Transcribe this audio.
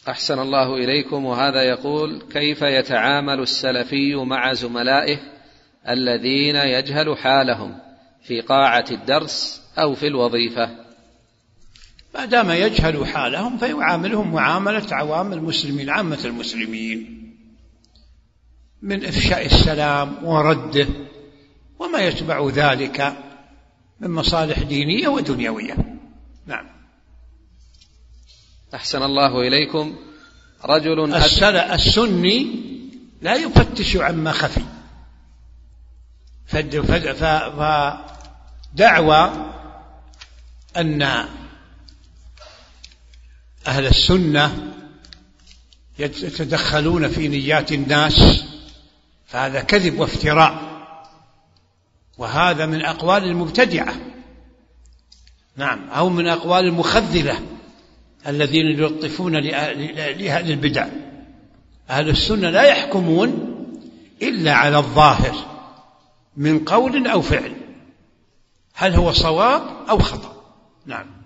أحسن الله إليكم. وهذا يقول: كيف يتعامل السلفي مع زملائه الذين يجهل حالهم في قاعة الدرس أو في الوظيفة؟ ما دام يجهل حالهم فيعاملهم معاملة عوام المسلمين، عامة المسلمين، من إفشاء السلام ورده وما يتبع ذلك من مصالح دينية ودنيوية. نعم. أحسن الله إليكم. رجل السني لا يفتش عما خفي، فدعوى أن أهل السنة يتدخلون في نيات الناس فهذا كذب وافتراء، وهذا من أقوال المبتدعة، نعم، أو من أقوال المخذلة الذين يلطفون لأهل البدع. أهل السنة لا يحكمون إلا على الظاهر من قول أو فعل، هل هو صواب أو خطأ. نعم.